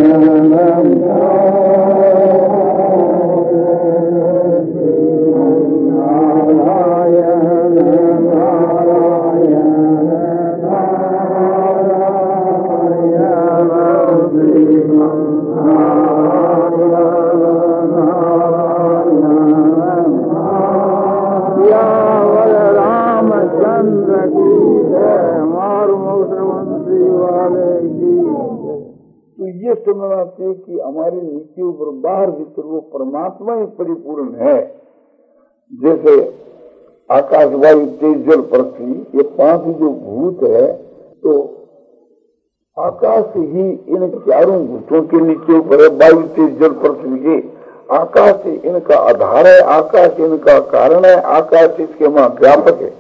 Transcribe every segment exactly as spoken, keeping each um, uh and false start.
समझना चाहिए कि हमारे नीचे ऊपर बाहर भीतर वो परमात्मा ही परिपूर्ण है। जैसे आकाश, वायु, तेज, जल, पृथ्वी, ये पांच जो भूत है, तो आकाश ही इन चारों भूतों के नीचे ऊपर है। वायु, तेज, जल, पृथ्वी के आकाश इनका आधार है, आकाश इनका कारण है, आकाश इसके वहां व्यापक है।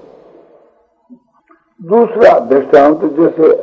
दूसरा दृष्टांत जैसे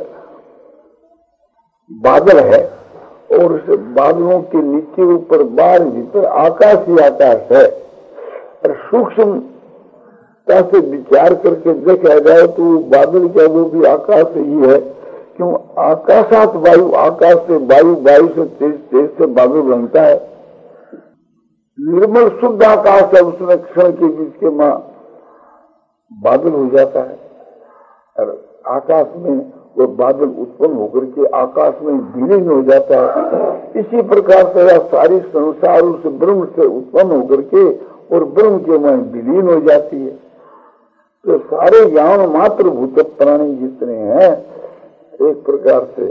बादल है और उस बादलों के नीचे ऊपर बाहर भीतर आकाश ही आकाश है। और सूक्ष्मता से विचार करके देखा जाए तो बादल क्या वो भी आकाश ही है। क्यों? आकाशात वायु, आकाश से वायु, वायु से तेज, तेज से बादल बनता है। निर्मल शुद्ध आकाश है, उसमें क्षण के बीच के मां बादल हो जाता है और आकाश में वो बादल उत्पन्न होकर के आकाश में विलीन हो जाता है। इसी प्रकार से सारी संसार उस ब्रह्म से उत्पन्न होकर के और ब्रह्म के में विलीन हो जाती है। तो सारे ज्ञान मात्र भूत प्राणी जितने हैं एक प्रकार से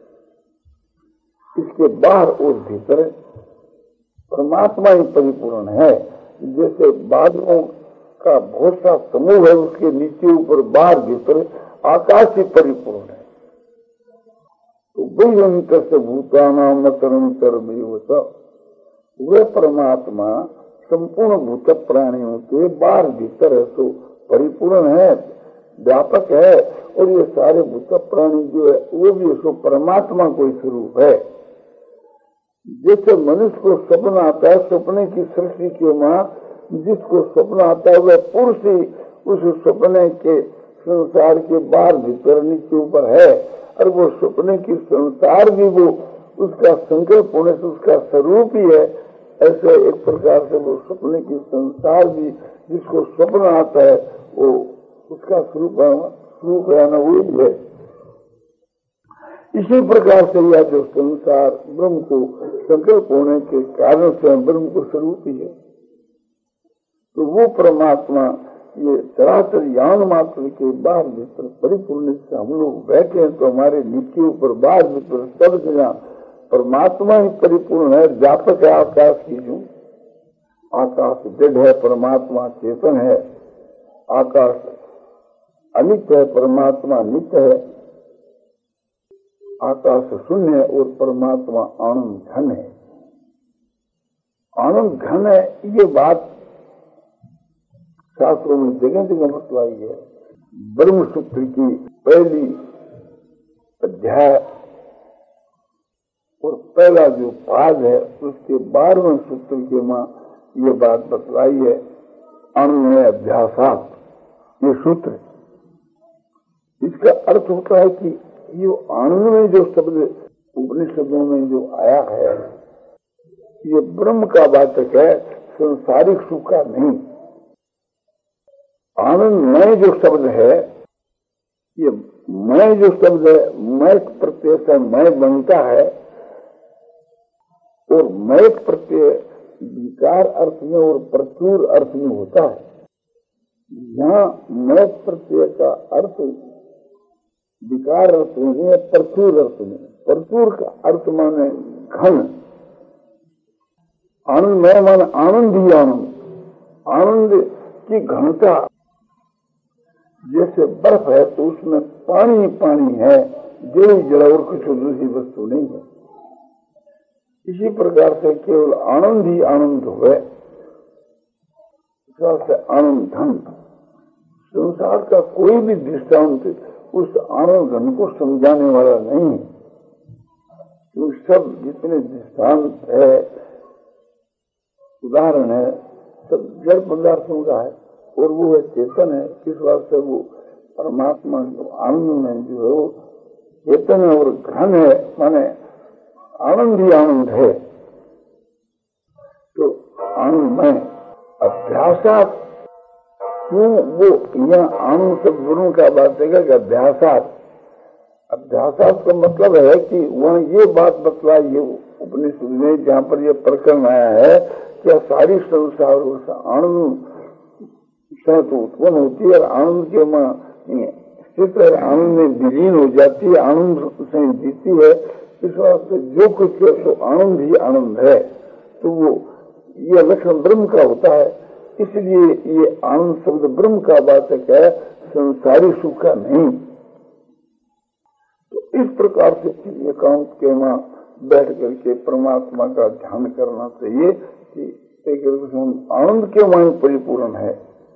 इसके बाहर और भीतर परमात्मा ही परिपूर्ण है। जैसे बादलों का बहुत सा समूह है, उसके नीचे ऊपर बाहर भीतर आकाश ही परिपूर्ण है। तो वही अंतर से भूतानाम अंतर वह परमात्मा संपूर्ण भूत प्राणियों के बाहर भीतर है, तो परिपूर्ण है, व्यापक है। और ये सारे भूत प्राणी जो है वो भी उसको परमात्मा कोई स्वरूप है। जैसे मनुष्य को स्वप्न आता है, सपने की सृष्टि के मां जिसको स्वप्न आता है वह पुरुष ही उस सपने के संसार के बाहर भीतर नीचे ऊपर है। और वो सपने की संसार भी वो उसका संकल्प होने से उसका स्वरूप ही है। ऐसे एक प्रकार से वो सपने की संसार भी जिसको स्वप्न आता है वो उसका स्वरूप स्वरूप है ना, वो भी है। इसी प्रकार से यह जो संसार ब्रह्म को संकल्प होने के कारण से ब्रह्म को स्वरूप ही है। तो वो परमात्मा ये चराचर ज्ञान मात्र के बाहर भीतर परिपूर्ण से हम लोग बैठे हैं, तो हमारे नीचे ऊपर बाहर भीतर सब जगह परमात्मा ही परिपूर्ण है, व्यापक है। आकाश की जो आकाश जड़ है, परमात्मा चेतन है। आकाश अनित्य है, परमात्मा नित्य है। आकाश शून्य है और परमात्मा आनंद घन है। आनंद घन है, ये बात शास्त्रों में जगह जगह बतलाई है। ब्रह्म सूत्र की पहली अध्याय और पहला जो पाद है उसके बारहवें सूत्र के मां ये बात बतलाई है। अणुमय अभ्यासात, ये सूत्र इसका अर्थ होता है कि ये अणु में जो शब्द उपनिषदों में जो आया है ये ब्रह्म का वाचक है, संसारिक सुख का नहीं। आनंदमय जो शब्द है, ये मैं जो शब्द है, मैं प्रत्यय से मैं बनता है और मैं प्रत्यय विकार अर्थ में और प्रचुर अर्थ में होता है। यहाँ मैं प्रत्यय का अर्थ विकार अर्थ में है, प्रचुर अर्थ में। प्रचुर का अर्थ माने घन, आनंदमय माने आनंद ही आनंद, आनंद की घनता। जैसे बर्फ है तो उसमें पानी ही पानी है, जल ही जल और कुछ दूसरी वस्तु नहीं है। इसी प्रकार से केवल आनंद ही आनंद हुए, से आनंद धन। संसार का कोई भी दृष्टांत उस आनंद धन को समझाने वाला नहीं है। तो सब जितने दृष्टांत है, उदाहरण है, सब जड़ पदार्थों का है और वो है चेतन है। किस बात से? वो परमात्मा जो आनंद में जो है वो चेतन है और घन है, माने आनंद ही आनंद है। तो आनंदमय अभ्यासात, क्यों वो यहाँ आनंद शब्द गुरु का बात है कि अभ्यासात, अभ्यासात का मतलब है कि वहाँ ये बात बतलाई ये उपनिषद में, जहाँ पर ये प्रकरण आया है कि सारी संसार आनंद से तो उत्पन्न होती है और आनंद के मां स्थित है, आनंद में विलीन हो जाती है, आनंद से जीती है। इस वास्ते जो कुछ है तो आनंद ही आनंद है। तो वो ये लक्षण ब्रह्म का होता है, इसलिए ये आनंद शब्द ब्रह्म का वाचक है, संसारी सुख का नहीं। तो इस प्रकार से एकांत के मां बैठ करके परमात्मा का ध्यान करना चाहिए कि हम आनंद के मां परिपूर्ण है।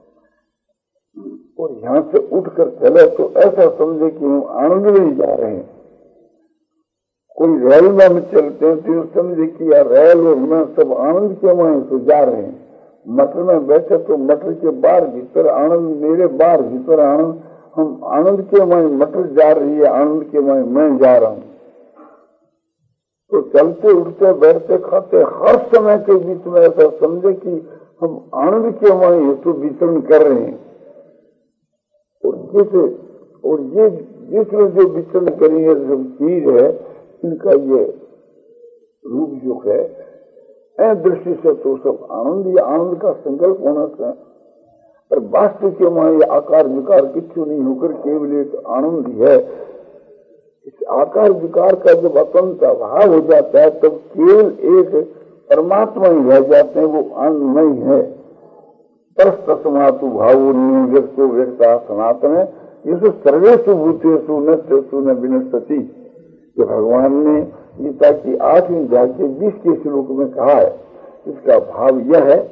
और यहाँ से उठकर चले तो ऐसा समझे कि हम आनंद में ही जा रहे हैं। कोई रेल में चलते हैं तो समझे कि यार रेल और मैं सब आनंद के मां से जा रहे हैं। मटर में बैठे तो मटर के बाहर भीतर आनंद, मेरे बाहर भीतर आनंद, हम आनंद के मां मटर जा रही है, आनंद के मां मैं जा रहा हूँ। तो चलते उठते बैठते खाते हर समय के बीच में ऐसा समझे कि हम आनंद के मां हेतु विचरण कर रहे हैं। और जैसे और ये जिसमें जो विचरण करी है जो चीज है, इनका ये रूप जो है दृष्टि से तो सब आनंद, ये आनंद का संकल्प होना चाहिए। और वास्तविक के मां ये आकार विकार किच्छु नहीं होकर केवल एक आनंद ही है। इस आकार विकार का जब अतंत्र अभाव हो जाता है तब केवल एक परमात्मा ही रह जाते हैं, वो आनंद नहीं है। परस्तस्मातु भावो निर्व्यक्तो व्यक्ता सनातन है। ये सर्वेषु भूतेषु नश्यसु न विनश्यति, जो भगवान ने गीता की आठवीं अध्याय के बीस के श्लोक में कहा है। इसका भाव यह है,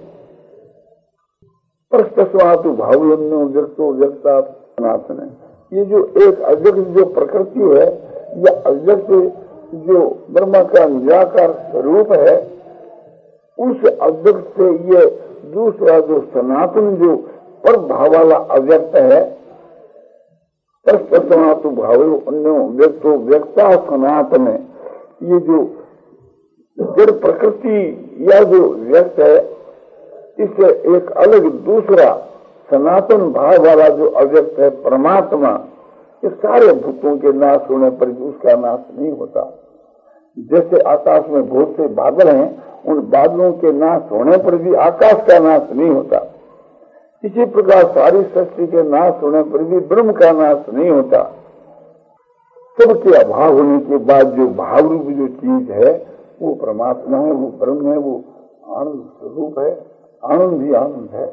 परस्तस्मातु भावो निर्व्यक्तो व्यक्ता सनातन है। ये जो एक अव्यक्त जो प्रकृति है, यह अव्यक्त जो ब्रह्म का निराकार स्वरूप है, उस अव्यक्त से ये दूसरा जो सनातन जो पर भाव वाला अव्यक्त है, परस्तस्मातु भावो अन्यो व्यक्तो व्यक्ता सनातन है। ये जो जड़ प्रकृति या जो व्यक्त है, इससे एक अलग दूसरा सनातन भाव वाला जो अव्यक्त है परमात्मा, ये सारे भूतों के नाश होने पर भी उसका नाश नहीं होता। जैसे आकाश में बहुत से बादल हैं, उन बादलों के नाश होने पर भी आकाश का नाश नहीं होता। इसी प्रकार सारी सृष्टि के नाश होने पर भी ब्रह्म का नाश नहीं होता। सबके अभाव होने के बाद जो भाव रूप जो चीज है वो परमात्मा है, वो ब्रह्म है, वो आनंद स्वरूप है, आनंद ही आनंद है।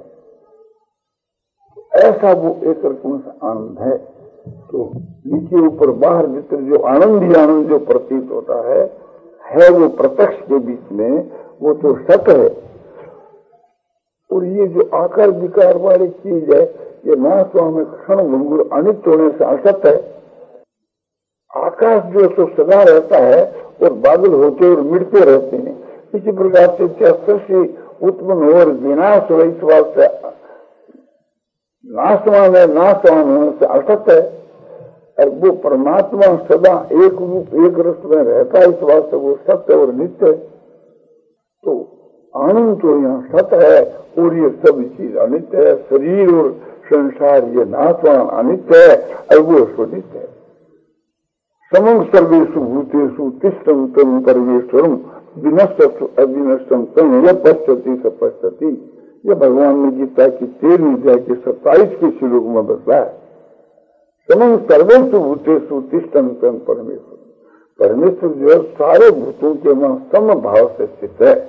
ऐसा वो एक रकम से आनंद है। तो नीचे ऊपर बाहर भीतर जो आनंद ही आनंद जो प्रतीत होता है है वो प्रत्यक्ष के बीच में वो तो सत्य है। और ये जो आकार विकार वाली चीज है, ये महात्मा में क्षण भंगुर अनित्य होने से असत्य है। आकाश जो तो सदा रहता है और बादल होते और मिटते रहते हैं। इसी प्रकार से क्या सृष्टि उत्पन्न और विनाश हो, इस बात से नाशवान है, नाशवान होने से असत्य है। और वो परमात्मा सदा एक रूप एक रस में रहता है, इस बात से वो सत्य और नित्य है। तो आनंद तो यहाँ सत्य है और ये सब चीज अनित्य है। शरीर और संसार ये नाशवान अनित्य है और वो स्वनित्य है। समं सर्वेषु भूतेषु तिष्ठं तं परमेश्वरं विनश्यतु अविनश्यं तं यः पश्यति स पश्यति। यह भगवान ने गीता की तेरहवीं अध्याय के सत्ताईस के श्लोक में बताया। समं सर्वेषु भूतेषु तिष्ठं तं परमेश्वर, परमेश्वर जो है सारे भूतों के मन सम भाव से स्थित है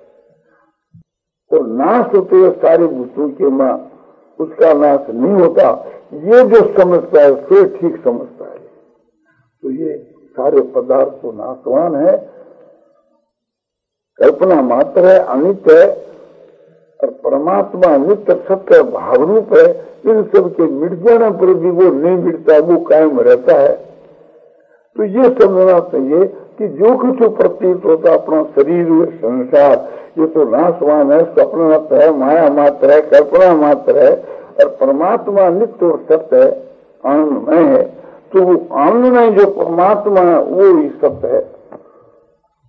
और नाश होते हुए सारे भूतों के मन उसका नाश नहीं होता। ये जो समझता है उसे ठीक समझता है। तो ये सारे पदार्थ तो नाशवान है, कल्पना मात्र है, अनित्य है। और परमात्मा नित्य सत्य भाव रूप है। इन सब के मिट जाने पर भी वो नहीं मिटता, वो कायम रहता है। तो ये समझना चाहिए कि जो कुछ प्रतीत होता अपना शरीर संसार ये तो नाशवान है, स्वप्न मात्र है, माया मात्र है, कल्पना मात्र है। और परमात्मा नित्य और सत्य है, आनंदमय है। तो वो आनंद में जो परमात्मा है वो ही सत्य है।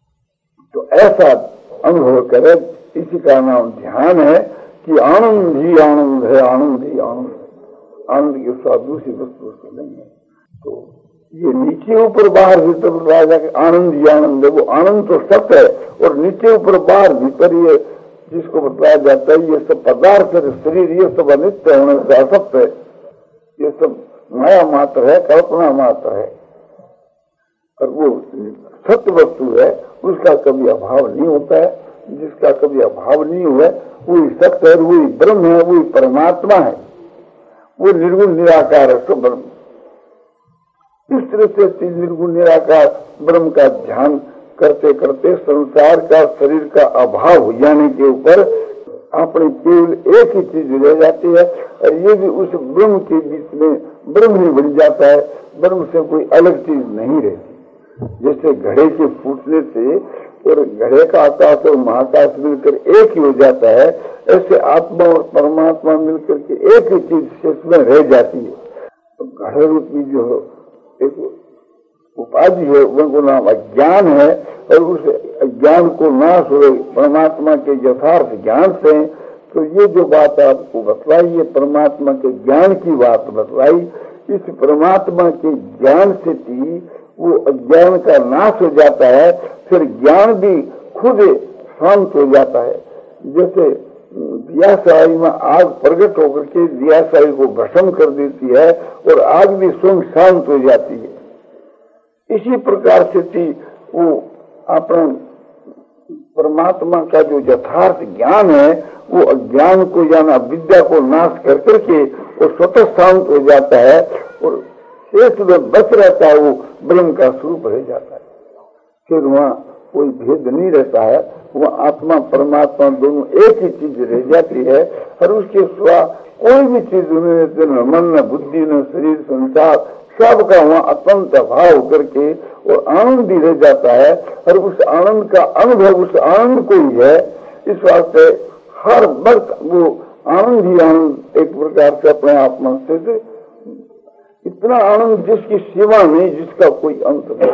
ऐसा अनुभव करे, इसी का नाम ध्यान है कि आनंद ही आनंद है, आनंद ही आनंद है। आनंद के साथ दूसरी वस्तु से नहीं है। तो ये नीचे ऊपर बाहर भीतर जाकर आनंद ही आनंद है, वो आनंद तो सत्य है, और नीचे ऊपर बाहर भीतर ये जिसको बताया जाता है ये सब पदार्थ है, शरीर ये सब अनित्य होने से असत्य है, ये सब माया मात्र है, कल्पना मात्र है। और वो सत्य वस्तु है, उसका कभी अभाव नहीं होता है। जिसका कभी अभाव नहीं हुआ वही सत्य है, वही ब्रह्म है, वही परमात्मा है, वो निर्गुण निराकार है। सब ब्रह्म इस तरह से निर्गुण निराकार ब्रह्म का ध्यान करते करते संसार का, शरीर का अभाव हो जाने के ऊपर अपनी केवल एक ही चीज रह जाती है, और ये भी उस ब्रह्म के बीच में ब्रह्म ही बन जाता है, ब्रह्म से कोई अलग चीज नहीं रहती। जैसे घड़े के फूटने से और घड़े का आकाश और महाकाश मिलकर एक ही हो जाता है, ऐसे आत्मा और परमात्मा मिलकर के एक ही चीज शेष में रह जाती है। तो घड़े रूपी जो एक उपाधि है उनको नाम अज्ञान है, और उस अज्ञान को नाश हो परमात्मा के यथार्थ ज्ञान से। तो ये जो बात आपको बतलाई, ये परमात्मा के ज्ञान की बात बतलाई। इस परमात्मा के ज्ञान से ही वो अज्ञान का नाश हो जाता है, फिर ज्ञान भी खुद शांत हो जाता है। जैसे दियाशाही में आग प्रकट होकर के दियाशाही को भस्म कर देती है, और आग भी स्वयं शांत हो जाती है। इसी प्रकार से थी वो अपना परमात्मा का जो यथार्थ ज्ञान है, वो अज्ञान को यानी विद्या को नाश कर करके वो स्वतः शांत हो जाता है, और शेष में बच रहता है वो ब्रह्म का स्वरूप रह जाता है। फिर वहाँ कोई भेद नहीं रहता है, वह आत्मा परमात्मा दोनों एक ही चीज रह जाती है, और उसके सिवा कोई भी चीज उन्हें न मन, न बुद्धि, न शरीर, संसार सबका वहाँ अत्यंत अभाव करके वो आनंद ही रह जाता है, और उस आनंद का अनुभव उस आनंद को ही है। इस वास्ते हर वक्त वो आनंद ही आनंद एक प्रकार से अपने आप में से इतना आनंद जिसकी सीमा नहीं, जिसका कोई अंत नहीं।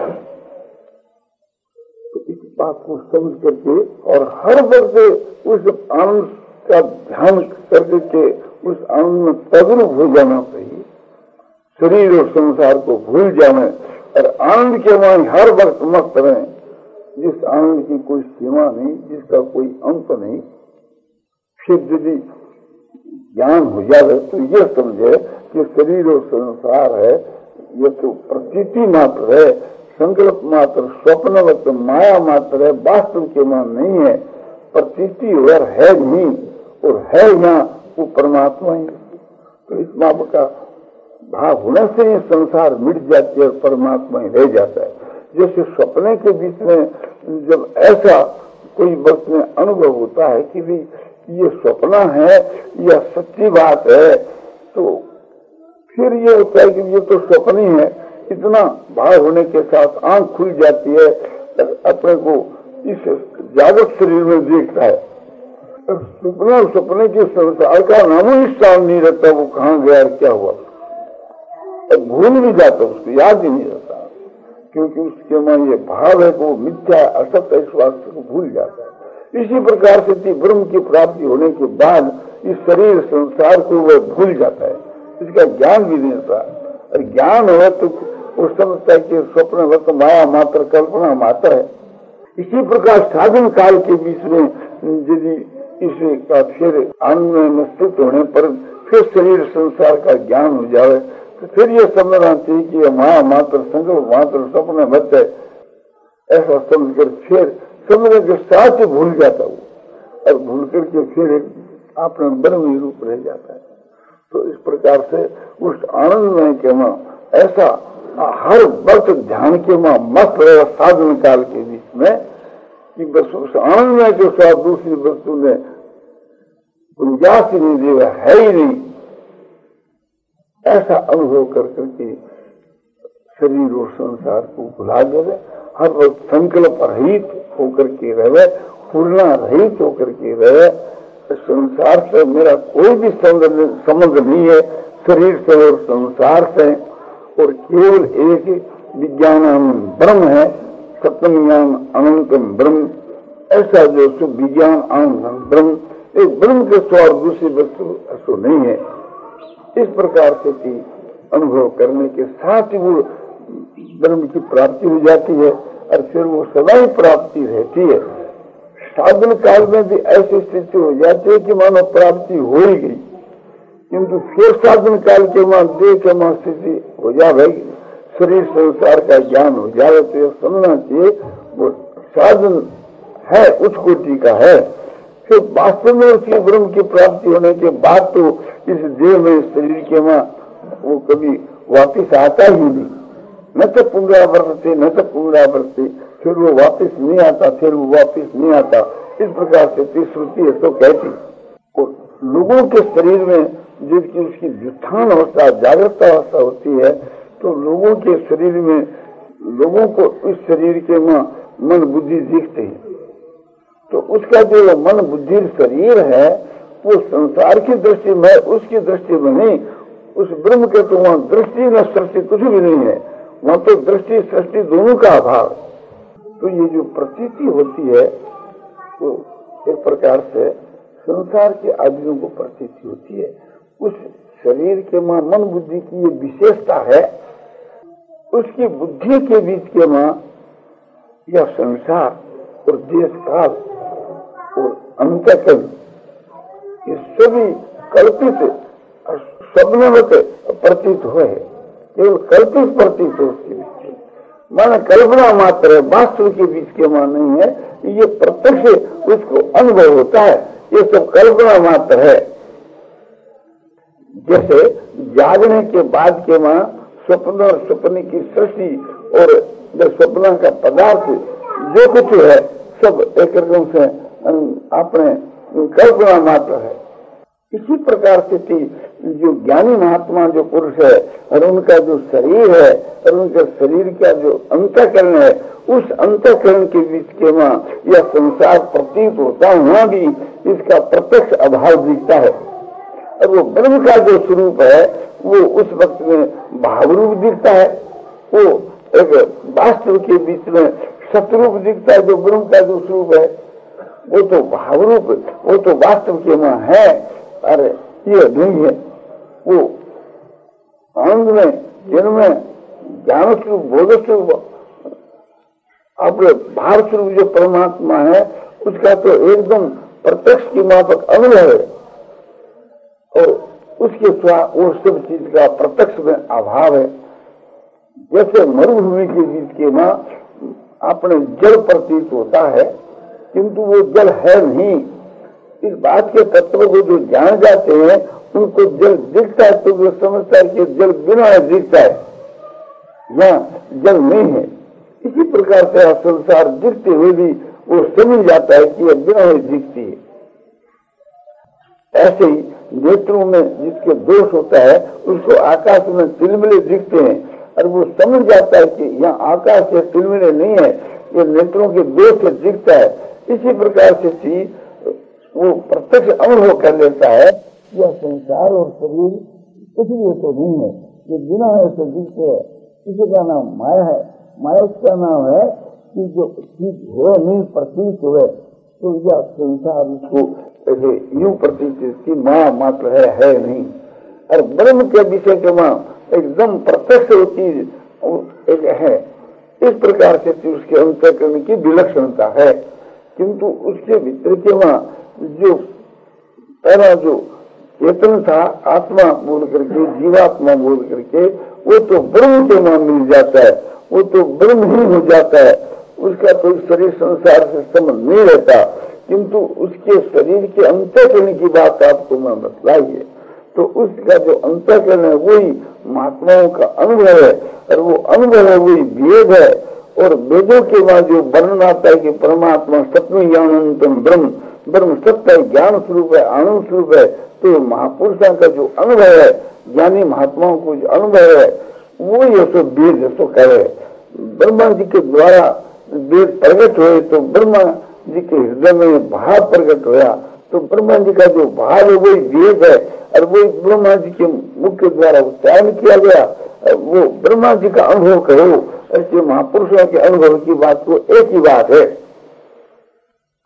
तो इस बात को समझ करके और हर वक्त उस आनंद का ध्यान करके के उस आनंद में तद्रूप हो जाना चाहिए, शरीर और संसार को भूल जाना, और आनंद के वहां हर वक्त मस्त रहें, जिस आनंद की कोई सीमा नहीं, जिसका कोई अंत नहीं। फिर यदि ज्ञान हो जाए तो ये समझे कि शरीर और संसार है ये तो प्रतीति मात्र है, संकल्प मात्र, स्वप्नवत माया मात्र है, वास्तव के मान नहीं है, प्रतीति और है नहीं, और है यहाँ वो परमात्मा ही। तो इस बात का भाव होने से ये संसार मिट जाती है और परमात्मा ही रह जाता है। जैसे सपने के बीच में जब ऐसा कोई वक्त में अनुभव होता है कि भी ये सपना है या सच्ची बात है, तो फिर ये होता है कि ये तो सपन ही है। इतना भाव होने के साथ आंख खुल जाती है, अपने को इस जागृत शरीर में देखता है। सपना सपने के संसार का नामो निशान नहीं रहता, वो कहाँ गया और क्या हुआ, भूल भी जाता, उसको याद ही नहीं रहता, क्योंकि उसके में ये भाव है कि वो मिथ्या असत्य, इस वास्तव को भूल जाता है। इसी प्रकार से ब्रह्म की प्राप्ति होने के बाद इस शरीर संसार को वह भूल जाता है, इसका ज्ञान भी नहीं होता। और ज्ञान हो तो वो समझता है कि स्वप्न वक्त माया मात्र, कल्पना मात्र है। इसी प्रकार साधन काल के बीच में यदि इसे का फिर आनंद में स्थित होने पर फिर शरीर संसार का ज्ञान हो जाए, तो फिर ये समझना चाहिए कि माया मात्र, संकल्प मात्र, स्वप्न मत है, ऐसा समझकर फिर समझने के साथ ही भूल जाता हूँ, और भूल करके फिर अपना ब्रह्म रूप रह जाता है। तो इस प्रकार से उस आनंद में के मां ऐसा हर वक्त ध्यान के मां मस्त रहे साधन काल के बीच में, कि बस उस आनंद में जो साथ दूसरी वस्तु में गुंजाइश ही नहीं देगा, है ही नहीं, ऐसा अनुभव कर करके शरीर और संसार को भुला देवे, हर वक्त संकल्प रहित होकर के रहे, पूर्णा रहित होकर के रहे। संसार से मेरा कोई भी संबंध नहीं है, शरीर से और संसार से, और केवल एक विज्ञान ब्रह्म है, सत्यम ज्ञान अनंतम ब्रह्म, ऐसा जो सो विज्ञान आनंद ब्रह्म, एक ब्रह्म के स्व और दूसरी वस्तु ऐसा नहीं है। इस प्रकार से कि अनुभव करने के साथ ही वो ब्रह्म की प्राप्ति हो जाती है और फिर वो सदा ही प्राप्ति रहती है। साधन काल में भी ऐसी स्थिति हो जाती है कि मानो प्राप्ति हो ही गई, किंतु फिर साधन काल के वहां देह के वहां स्थिति हो जाएगी, शरीर संसार का ज्ञान हो जाए तो यह समझना चाहिए वो साधन है, उच्च कोटि का है। फिर वास्तव में उसकी ब्रह्म की प्राप्ति होने के बाद तो इस देह में शरीर के वहां वो कभी वापिस आता ही नहीं, न तो पुनरावृत्ति न तो पुनरावृत्ति, फिर वो वापिस नहीं आता, फिर वो वापिस नहीं आता। इस प्रकार से श्रुति है तो कहती। और लोगों के शरीर में जिसकी उसकी व्युत्थान अवस्था, जागृत अवस्था होती है, तो लोगों के शरीर में लोगों को इस शरीर के वहां मन बुद्धि दिखते हैं। तो उसका जो मन बुद्धि शरीर है वो संसार की दृष्टि में, उसकी दृष्टि में नहीं, उस ब्रह्म के तो वहां दृष्टि न सृष्टि कुछ भी नहीं है, वहां तो दृष्टि सृष्टि दोनों का अभाव। तो ये जो प्रतीति होती है वो एक प्रकार से संसार के आदमियों को प्रतीति होती है। उस शरीर के मां मन बुद्धि की ये विशेषता है, उसकी बुद्धि के बीच के मां यह संसार और देश काल और अंतःकरण ये सभी कल्पित स्वप्नवत प्रतीत हुए है, केवल कल्पित प्रतीत हो उसके बीच में, माना कल्पना मात्र है, वास्तव के बीच के मां नहीं है। ये प्रत्यक्ष उसको अनुभव होता है, ये सब कल्पना मात्र है। जैसे जागने के बाद के मां स्वप्न और स्वप्न की सृष्टि और जो स्वप्न का पदार्थ जो कुछ है सब एक रकम से अपने कल्पना मात्र है। इसी प्रकार से थी जो ज्ञानी महात्मा जो पुरुष है और उनका जो शरीर है और उनके शरीर का जो अंतःकरण है, उस अंतःकरण के बीच के मां यह संसार प्रतीत होता है, वहां भी इसका प्रत्यक्ष अभाव दिखता है। और वो ब्रह्म का जो स्वरूप है वो उस वक्त में भाव रूप दिखता है, वो एक वास्तव के बीच में सतरूप दिखता है। जो ब्रह्म का जो स्वरूप है वो तो भाव रूप, वो तो वास्तव के मां है, अरे ये नहीं है। वो आनंद में, जिनमें ज्ञान स्वरूप, बोध स्वरूप, अपने भाव स्वरूप जो परमात्मा है उसका तो एकदम प्रत्यक्ष की माफक अनुभव है और उसके सिवा वो सब चीज का प्रत्यक्ष में अभाव है। जैसे मरुभूमि के बीच के मां अपने जल प्रतीत होता है किंतु वो जल है नहीं। इस बात के तत्व को जो जान जाते हैं उनको जल दिखता है तो वो समझता है कि जल बिना दिखता है, यहाँ जल नहीं है। इसी प्रकार से संसार दिखते हुए भी वो समझ जाता है कि यह बिना दिखती है। ऐसे ही नेत्रों में जिसके दोष होता है उसको आकाश में तिलमिले दिखते हैं और वो समझ जाता है कि यहाँ आकाश से तिलमिले नहीं है, ये नेत्रों के दोष से दिखता है। इसी प्रकार से चीज वो प्रत्यक्ष अनुभव कर लेता है, यह संसार और शरीर कुछ भी तो नहीं है, ये बिना ऐसे दिखते है। इसी का नाम माया है। माया का नाम है कि जो चीज हो नहीं प्रतीत हुए तो यह संसार उसको ऐसे यूं प्रतीत की माया मात्र है, है नहीं। और ब्रह्म के विषय के मां एकदम प्रत्यक्ष वो चीज एक है। इस प्रकार से उसके अंतःकरण की विलक्षणता है, किंतु उसके भीतर के वहां जो पहला जो चेतन था आत्मा बोल करके, जीवात्मा बोल करके, वो तो ब्रह्म के वहां मिल जाता है, वो तो ब्रह्म ही हो जाता है। उसका तो शरीर संसार से संबंध नहीं रहता, किंतु उसके शरीर के अंतःकरण की बात आपको मैं बतलाइए तो उसका जो अंतःकरण है वही महात्माओं का अनुभव है और वो अनुभव है वही वेद है। और वेदों के बाद जो वर्णन आता है कि परमात्मा सत्य ज्ञानंतम ब्रह्म, ब्रह्म सत्य ज्ञान स्वरूप है, आनंद स्वरूप है, तो महापुरुषों का जो अनुभव है, ज्ञानी महात्माओं को जो अनुभव है वो ये सो वेद सो करे। ब्रह्मा जी के द्वारा वेद प्रकट हुए तो ब्रह्मा जी के हृदय में भाव प्रकट हुआ, तो ब्रह्मा जी का जो भाव है वही वेद है और वही ब्रह्मा जी के मुख के द्वारा उच्चारण किया गया। वो ब्रह्मा जी का अनुभव करो, ऐसे महापुरुषों के अनुभव की बात को एक ही बात है।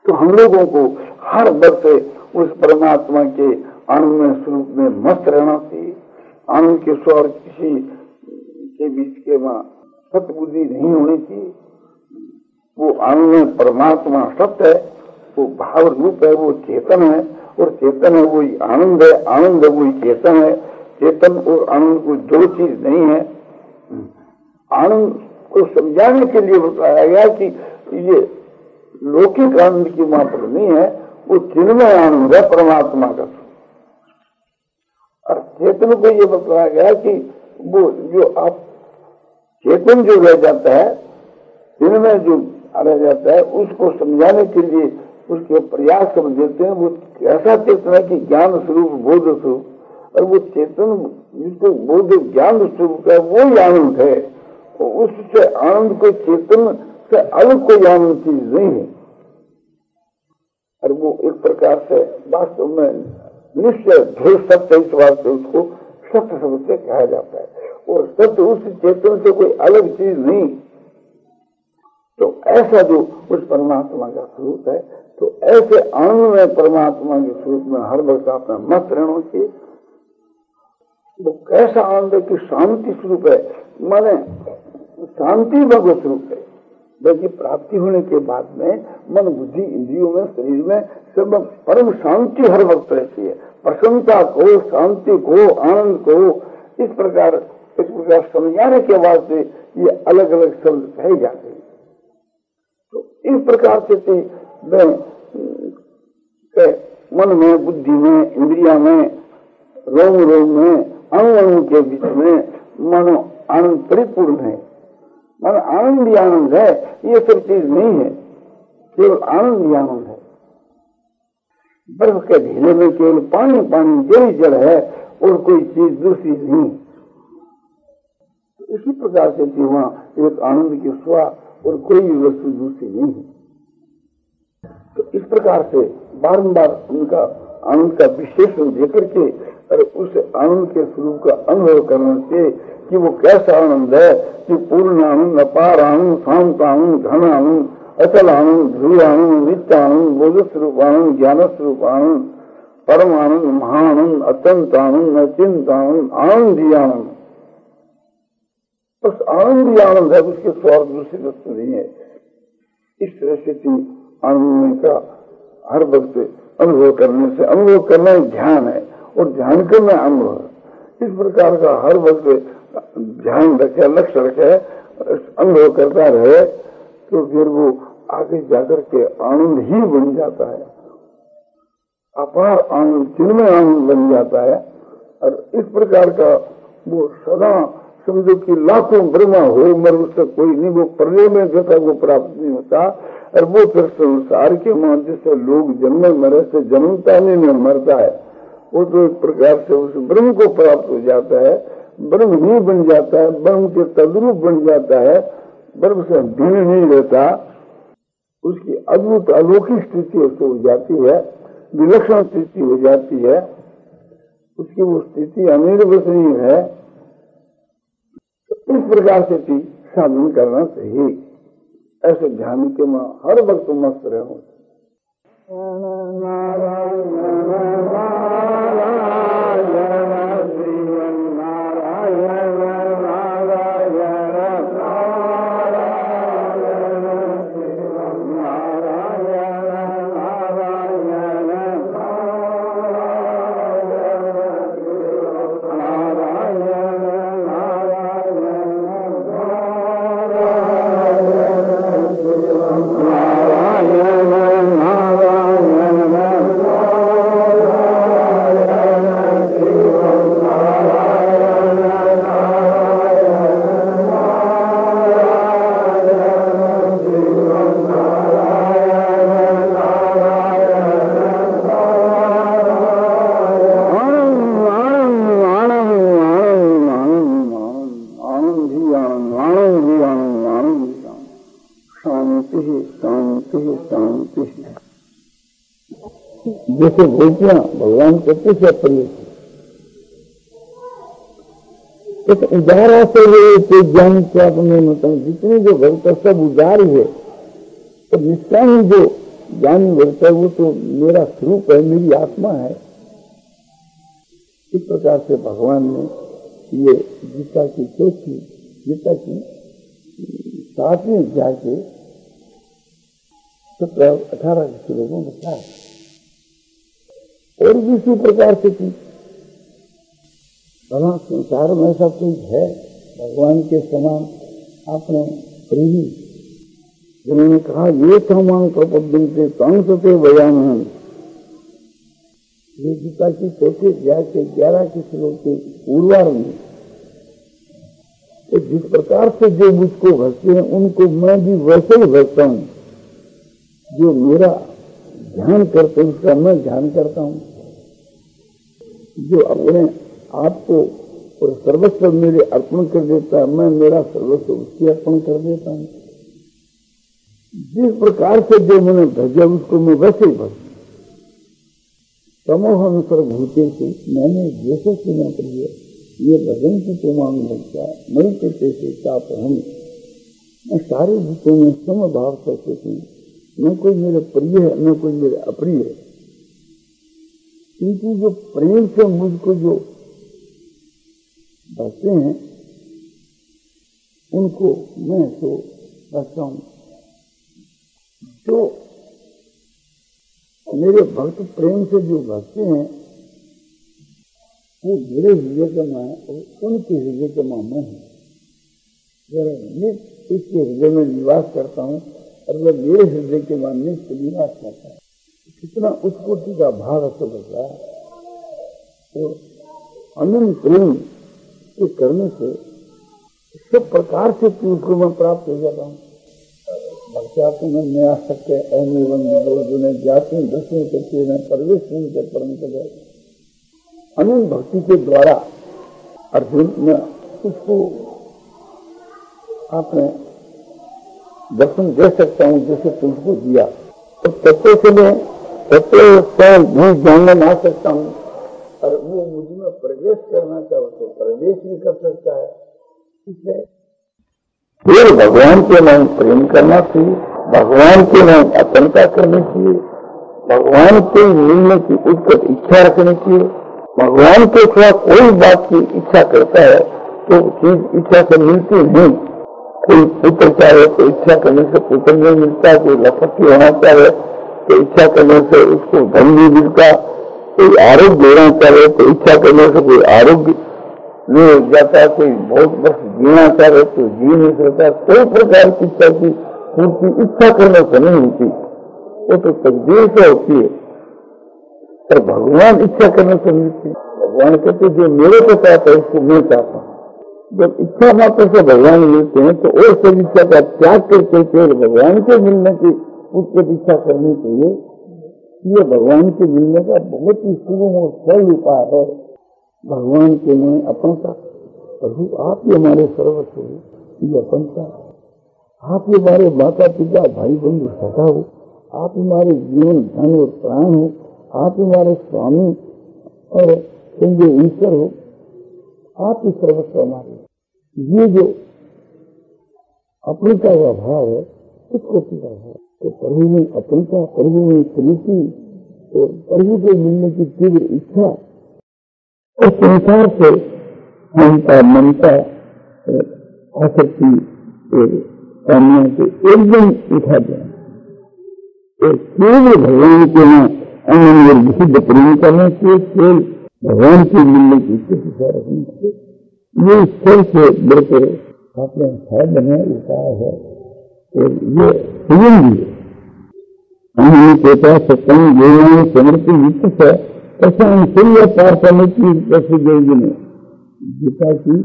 तो हम लोगों को हर वक्त उस परमात्मा के आनंदमय स्वरूप में मस्त रहना चाहिए। आनंद के स्वर किसी के बीच के वहाँ सतबुद्धि नहीं होनी चाहिए। वो आनंदमय परमात्मा सत्य है, वो भाव रूप है, वो चेतन है, और चेतन है वही आनंद है, आनंद है वही चेतन है। चेतन और आनंद को दो चीज नहीं है। आनंद को समझाने के लिए बताया गया कि ये लौकिक आनंद की मात्र नहीं है, वो चिन्मय आनंद है परमात्मा का। और चेतन को ये बताया गया कि वो जो आप चेतन जो रह जाता है, चिन्मय जो रह जाता है, उसको समझाने के लिए उसके प्रयास कर देते हैं। वो ऐसा चेतन है कि ज्ञान स्वरूप बोध स्वरूप, और वो चेतन जिसको बोध ज्ञान स्वरूप है वो ही आनंद है। उससे आनंद को चेतन से अलग कोई आनंद चीज नहीं है। और वो एक प्रकार से वास्तव में निश्चय ढेर सत्य, इस बात से उसको सत्य शब्द से कहा जाता है। और सत्य उस चेतन से कोई अलग चीज नहीं। तो ऐसा जो उस परमात्मा का स्वरूप है, तो ऐसे आनंद में परमात्मा के स्वरूप में हर वक्त आपने मस्त रहना चाहिए। वो कैसा आनंद है कि शांति स्वरूप है, माने शांति भगव स्वरूप है। जबकि प्राप्ति होने के बाद में मन बुद्धि इंद्रियों में शरीर में सब परम शांति हर वक्त रहती है। प्रसन्नता को, शांति को, आनंद को इस प्रकार इस प्रकार समझाने के बाद से ये अलग अलग शब्द कहे जाते हैं। तो इस प्रकार से मन में, बुद्धि में, इंद्रिया में, रोम रोम में, अणु अणु के बीच में मानो आनंद परिपूर्ण है। मानो आनंद ही आनंद है, ये सब चीज नहीं है, केवल आनंद ही आनंद है। बर्फ के ढीले में केवल पानी पानी जल जड़ है, और कोई चीज दूसरी नहीं। तो इसी प्रकार से वहाँ एक आनंद की स्वा और कोई भी वस्तु दूसरी नहीं है। तो इस प्रकार से बारंबार उनका आनंद का विशेषण देकर के और उस आनंद के स्वरूप का अनुभव करने से कि वो कैसा आनंद है कि पूर्ण आनंद, अपार आनंद, शांत आनंद, घन आनंद, अचल आनंद, ध्रुव आनंद, नित्य आनंद, बोध स्वरूप आनंद, ज्ञान स्वरूप आनंद, परम आनंद, महानंद, अत्यंत आनंद, अचिंत आनंद, आनंद ही आनंद। बस आनंद ही आनंद है, उसके स्वर दूसरी वस्तु नहीं है। इस तरह से आनंद का हर वक्त अनुभव करने से, अनुभव करना ध्यान है और ध्यान करना अनुभव। इस प्रकार का हर वक्त ध्यान रखे, लक्ष्य रखे, अनुभव करता रहे, तो फिर वो आगे जाकर के आनंद ही बन जाता है, अपार आनंद, चिन्मय आनंद बन जाता है। और इस प्रकार का वो सदा समझो कि लाखों ब्रह्मा हो मर उससे कोई नहीं, वो प्रलय में जैसा वो प्राप्त नहीं होता। और वो फिर संसार के माध्यम से लोग जन्मे मरे से जन्मता नहीं में मरता है, वो तो एक प्रकार से उस ब्रह्म को प्राप्त हो जाता है, ब्रह्म ही बन जाता है, ब्रह्म के तद्रूप बन जाता है, ब्रह्म से भिन्न नहीं रहता। उसकी अद्भुत अलौकिक स्थिति उसको हो जाती है, विलक्षण स्थिति हो जाती है, उसकी वो स्थिति अनिर्वचनीय है। तो इस प्रकार से भी साधन करना चाहिए। ऐसे ध्यान के में हर वक्त मस्त रहो। जैसे गोपियां भगवान को पूछा परिचय उदारा से कोई ज्ञान प्राप्त नहीं होता। जितने जो भक्त सब उदार है, तो निष्काम जो ज्ञान मिलता है वो तो मेरा स्वरूप है, मेरी आत्मा है। इस प्रकार से भगवान ने ये गीता की चौथी गीता की सातवें अध्याय के सत्रह अठारह के श्लोकों में बताया। और भी इसी प्रकार से की भला संसार में ऐसा कोई है भगवान के समान आपने प्रेमी, जिन्होंने कहा ये तमाम प्रपद्यम से तंग से बयान। ये गीता की चौथे अध्याय के ग्यारह के श्लोक के पूर्वार्ध में तो जिस प्रकार से जो मुझको भजते हैं उनको मैं भी वैसे ही भजता हूँ। जो मेरा ध्यान करते हैं उसका मैं ध्यान करता हूँ। जो अपने आप को और सर्वस्व मेरे अर्पण कर देता है, मैं मेरा सर्वस्व उसके अर्पण कर देता हूँ। जिस प्रकार से जो मैंने भजा उसको मैं वैसे ही भजता। समोहम सर्वभूते से मैंने जैसे सुना प्रिय ये भजन की तो मांग लगता है मरी के से चाप हम। मैं सारे भूतों में समभाव करते हूँ, न कोई मेरे प्रिय है न कोई मेरे अप्रिय है। क्योंकि जो प्रेम से मुझको जो भजते हैं उनको मैं तो भजता हूँ। जो मेरे भक्त प्रेम से जो भजते हैं वो मेरे हृदय का मां और उनके हृदय का मां मैं हूँ। मैं इसके हृदय में निवास करता हूँ और वह मेरे हृदय के मां में निवास करता है। कितना उत्कोटि का भाव ऐसा बता है। और अनंत प्रेम के करने से सब प्रकार से उसको मैं प्राप्त हो जाता हूँ। भक्त्यात्म में मैं आ सकते हैं जाते दर्शन करते हैं प्रवेश नहीं कर परंतु अनंत भक्ति के द्वारा अर्जुन ने उसको आपने दर्शन दे सकता हूँ जैसे तुमको दिया। और तत्व से मैं तत्व से जानना ना सकता हूँ और वो मुझ में प्रवेश करना चाहो तो प्रवेश भी कर सकता है। इसलिए फिर भगवान के नाम प्रेम करना चाहिए, भगवान के नाम अपनता करनी चाहिए, भगवान के मिलने की उत्कट इच्छा रखनी चाहिए। भगवान के खिलाफ कोई बात की इच्छा करता है तो चीज इच्छा से मिलती नहीं। कोई पुत्र चाहे तो इच्छा करने से पुत्र नहीं मिलता, कोई लपटी होना चाहे तो इच्छा करने से उसको धन नहीं मिलता, कोई आरोग्य लेना चाहे तो इच्छा करने से कोई आरोग्य नहीं हो जाता, कोई बहुत वर्ष जीना चाहे तो जी नहीं सकता। कोई प्रकार की इच्छा की पूर्ति इच्छा करने से नहीं होती, वो तो तकदीर से होती है। पर भगवान इच्छा करने से मिलती। भगवान कहते जो मेरे को चाहता है उसको मैं चाहता हूँ। जब इच्छा मात्र से भगवान मिलते हैं तो और सब इच्छा का त्याग करके फिर भगवान के मिलने की उत्कट इच्छा करनी चाहिए। ये भगवान के मिलने का बहुत ही सुगम और सरल उपाय है। भगवान के में अपनता, प्रभु आप ही हमारे सर्वस्व हो, ये अपनता, आप ही हमारे माता पिता भाई बंधु सखा हो, आप हमारे जीवन धन और प्राण हो, आप हमारे स्वामी और संजय ईश्वर हो, आप ही सर्वस्व हमारे। ये जो अपनता का भाव है उसको का भाव तो प्रभु में अपनता, प्रभु में प्रीति और प्रभु के मिलने की तीव्र इच्छा और संसार से ममता ममता आसक्ति और कामना को एकदम उठा दें और केवल भगवान के नाम आनंद और विशुद्ध प्रेम करना चाहिए, केवल भगवान के मिलने की इच्छा रखनी चाहिए। ये सबसे बढ़कर आपने शायद बना उपाय है और ये सुगम भी है। हमने कहता सत्संग योजना समृद्धि विकसित है ऐसा हम सूर्य पार करने की प्रसिद्ध ने गीता की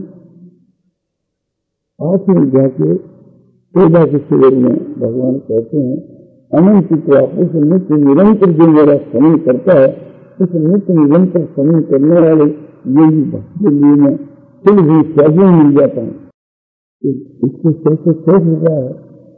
आखिरी जाके चौदह के शिविर में भगवान कहते हैं अनंत को आप उस नित्य निरंतर जो मेरा समन करता है उस नित्य निरंतर समन करने वाले यही भक्ति के लिए मैं फिर भी सहयोग मिल जाता हूँ। इसको कैसे सोच रहा है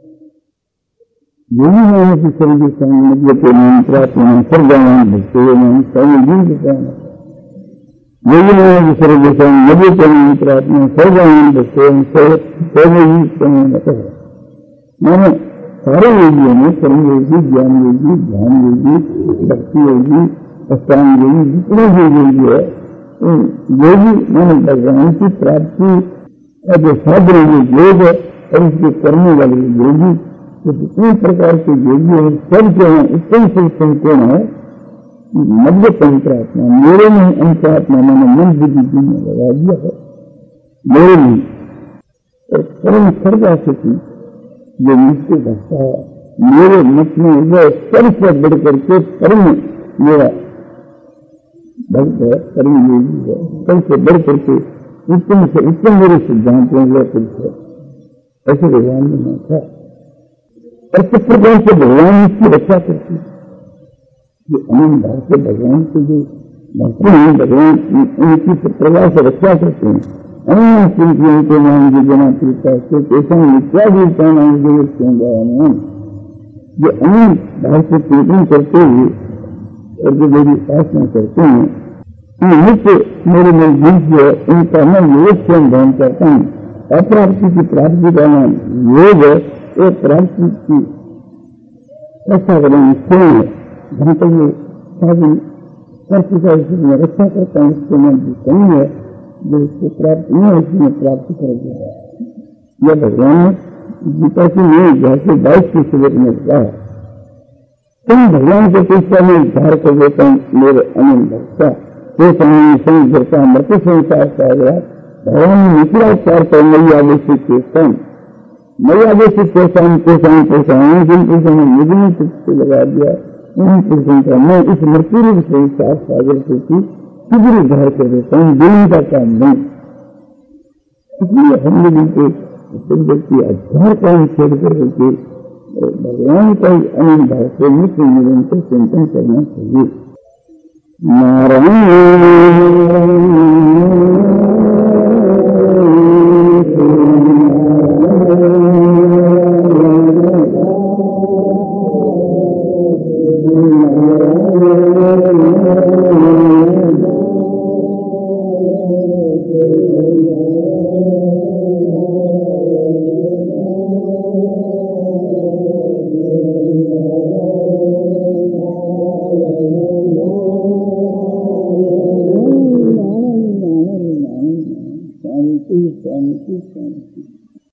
यही है कि सर्वे संग के नाम प्राप्त सर्वमान भक्ति नाम सर्वजीव देता है। यही है कि सर्वे संग नब्बे के नाम प्राप्त सर्वमान भक्ति सर्वजीव है। मैंने सारे योगियों में कर्म योगी, ज्ञान योगी, ध्यान योगी, भक्ति योगी, अष्टांग योगी, जितने भी योगी है, योगी माने भगवान की प्राप्ति का जो साधन है योग है, और उसके करने वाले योगी, तो जितने प्रकार के योगी है सब जो है उत्तम से उत्तम कौन है? मध्य पंचात्मा, मेरे में अंतरात्मा मैंने मन बुद्धि में लगा दिया है, मेरे में। और परम सर्वा स्थिति जो मुझसे घटता है, मेरे मत में वह सबसे बढ़ करके परम मेरा भक्त है, परम योगी है, सबसे बढ़ करके उत्तम से उत्तम मेरे सिद्धांत में वह पुरुष है, ऐसे भगवान ने माना। ऐसे प्रकार से भगवान इसकी रक्षा करती है। जो अनंत भाव से भगवान से जो भक्ति हैं, भगवान उनकी प्रवाह से रक्षा करते हैं। अनंत शिल्पियों को मांगे जना पीता से कैसा मिथ्या जीवता मांगे गायन, जो अनंत भाव से कीर्तन करते हुए और जो मेरी उपासना करते हैं, नित्य मेरे में जीव जो उनका मैं योग से अनुभव करता हूँ। अप्राप्ति की प्राप्ति का नाम योग है, एक प्राप्ति की रक्षा करने स्वयं है। धनतव्य साधन करती का मैं रक्षा करता हूँ, उसके नाम की कमी है जो उसको प्राप्त नहीं है, उसमें प्राप्ति कर दिया। यह भगवान ने गीता की नहीं जैसे बाईस की सुबह में कहा है, तुम भगवान के कृष्ण में उद्धार कर देता हूँ मेरे अनंत भक्ता, तो समय संघर्षा मृत संसार का गया। भगवान ने मिथिलाचार कर मई आवेशित केसान, मई आवेशित केसान केसान केसान जिन पुरुषों ने मुझे चित्त लगा दिया, उन पुरुषों का मैं इस मृत्यु संसार सागर से शीघ्र उद्धार कर देता हूँ, देने का काम नहीं। इसलिए हम लोगों को व्यक्ति अध्यार का ही छोड़ करके भगवान का ही अनंत भाव से नित्य निरंतर चिंतन करना चाहिए। नारायण शांति शांति